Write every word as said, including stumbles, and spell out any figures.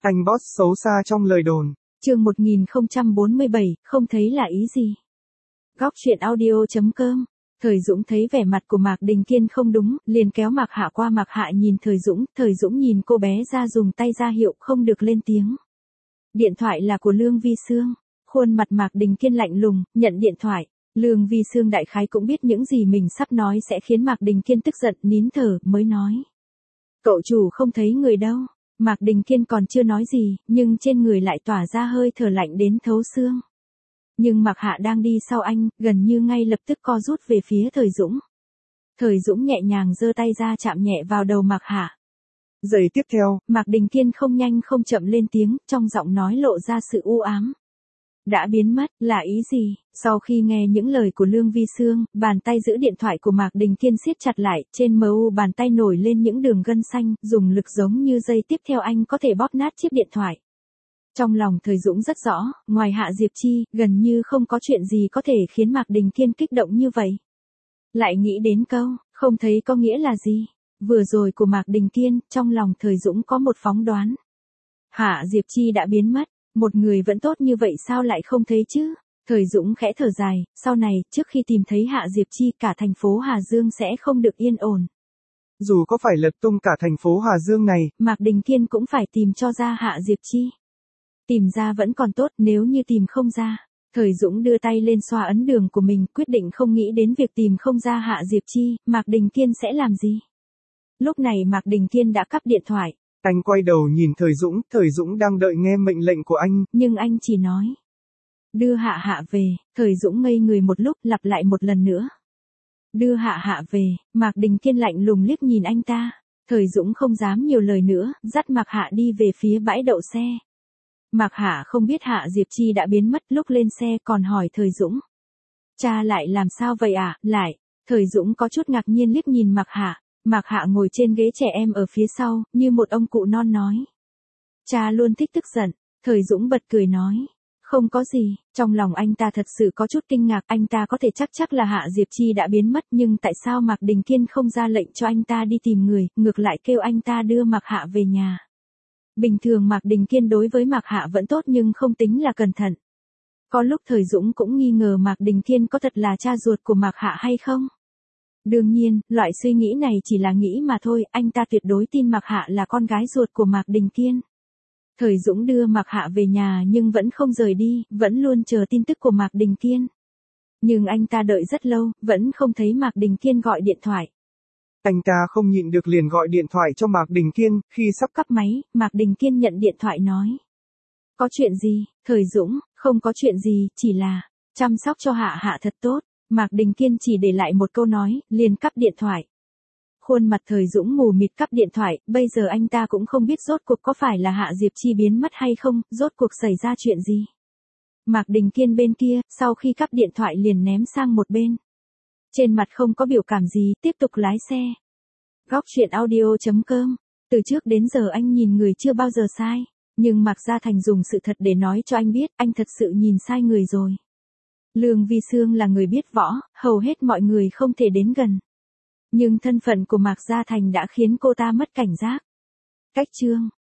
Anh boss xấu xa trong lời đồn. Chương một nghìn không trăm bốn mươi bảy, không thấy là ý gì. Góc truyện audio chấm com. Thời Dũng thấy vẻ mặt của Mạc Đình Kiên không đúng, liền kéo Mạc Hạ qua. Mạc Hạ nhìn Thời Dũng, Thời Dũng nhìn cô bé ra dùng tay ra hiệu không được lên tiếng. Điện thoại là của Lương Vi Sương. Khuôn mặt Mạc Đình Kiên lạnh lùng, nhận điện thoại. Lương Vi Sương đại khái cũng biết những gì mình sắp nói sẽ khiến Mạc Đình Kiên tức giận, nín thở, mới nói. Cậu chủ không thấy người đâu. Mạc Đình Kiên còn chưa nói gì, nhưng trên người lại tỏa ra hơi thở lạnh đến thấu xương. Nhưng Mạc Hạ đang đi sau anh, gần như ngay lập tức co rút về phía Thời Dũng. Thời Dũng nhẹ nhàng giơ tay ra chạm nhẹ vào đầu Mạc Hạ. Giây tiếp theo, Mạc Đình Kiên không nhanh không chậm lên tiếng, trong giọng nói lộ ra sự u ám. Đã biến mất, là ý gì? Sau khi nghe những lời của Lương Vi Sương, bàn tay giữ điện thoại của Mạc Đình Kiên siết chặt lại, trên mờ u bàn tay nổi lên những đường gân xanh, dùng lực giống như giây tiếp theo anh có thể bóp nát chiếc điện thoại. Trong lòng Thời Dũng rất rõ, ngoài Hạ Diệp Chi, gần như không có chuyện gì có thể khiến Mạc Đình Kiên kích động như vậy. Lại nghĩ đến câu, không thấy có nghĩa là gì? Vừa rồi của Mạc Đình Kiên, trong lòng Thời Dũng có một phóng đoán. Hạ Diệp Chi đã biến mất. Một người vẫn tốt như vậy sao lại không thấy chứ? Thời Dũng khẽ thở dài, sau này, trước khi tìm thấy Hạ Diệp Chi, cả thành phố Hà Dương sẽ không được yên ổn. Dù có phải lật tung cả thành phố Hà Dương này, Mạc Đình Kiên cũng phải tìm cho ra Hạ Diệp Chi. Tìm ra vẫn còn tốt, nếu như tìm không ra. Thời Dũng đưa tay lên xoa ấn đường của mình, quyết định không nghĩ đến việc tìm không ra Hạ Diệp Chi, Mạc Đình Kiên sẽ làm gì? Lúc này Mạc Đình Kiên đã cắp điện thoại. Anh quay đầu nhìn Thời Dũng, Thời Dũng đang đợi nghe mệnh lệnh của anh. Nhưng anh chỉ nói. Đưa Hạ Hạ về, Thời Dũng ngây người một lúc, lặp lại một lần nữa. Đưa Hạ Hạ về, Mạc Đình Kiên lạnh lùng liếc nhìn anh ta. Thời Dũng không dám nhiều lời nữa, dắt Mạc Hạ đi về phía bãi đậu xe. Mạc Hạ không biết Hạ Diệp Chi đã biến mất, lúc lên xe còn hỏi Thời Dũng. Cha lại làm sao vậy ạ? À? Lại, Thời Dũng có chút ngạc nhiên liếc nhìn Mạc Hạ. Mạc Hạ ngồi trên ghế trẻ em ở phía sau, như một ông cụ non nói. Cha luôn thích tức giận. Thời Dũng bật cười nói. Không có gì, trong lòng anh ta thật sự có chút kinh ngạc, anh ta có thể chắc chắc là Hạ Diệp Chi đã biến mất, nhưng tại sao Mạc Đình Kiên không ra lệnh cho anh ta đi tìm người, ngược lại kêu anh ta đưa Mạc Hạ về nhà. Bình thường Mạc Đình Kiên đối với Mạc Hạ vẫn tốt nhưng không tính là cẩn thận. Có lúc Thời Dũng cũng nghi ngờ Mạc Đình Kiên có thật là cha ruột của Mạc Hạ hay không. Đương nhiên, loại suy nghĩ này chỉ là nghĩ mà thôi, anh ta tuyệt đối tin Mạc Hạ là con gái ruột của Mạc Đình Kiên. Thời Dũng đưa Mạc Hạ về nhà nhưng vẫn không rời đi, vẫn luôn chờ tin tức của Mạc Đình Kiên. Nhưng anh ta đợi rất lâu, vẫn không thấy Mạc Đình Kiên gọi điện thoại. Anh ta không nhịn được liền gọi điện thoại cho Mạc Đình Kiên, khi sắp cắp máy, Mạc Đình Kiên nhận điện thoại nói. Có chuyện gì? Thời Dũng, không có chuyện gì, chỉ là, chăm sóc cho Hạ Hạ thật tốt. Mạc Đình Kiên chỉ để lại một câu nói, liền cắp điện thoại. Khuôn mặt Thời Dũng mù mịt cắp điện thoại, bây giờ anh ta cũng không biết rốt cuộc có phải là Hạ Diệp Chi biến mất hay không, rốt cuộc xảy ra chuyện gì. Mạc Đình Kiên bên kia, sau khi cắp điện thoại liền ném sang một bên. Trên mặt không có biểu cảm gì, tiếp tục lái xe. Góc truyện audio chấm com. Từ trước đến giờ anh nhìn người chưa bao giờ sai. Nhưng Mạc Gia Thành dùng sự thật để nói cho anh biết, anh thật sự nhìn sai người rồi. Lương Vi Sương là người biết võ, hầu hết mọi người không thể đến gần. Nhưng thân phận của Mạc Gia Thành đã khiến cô ta mất cảnh giác. Cách chương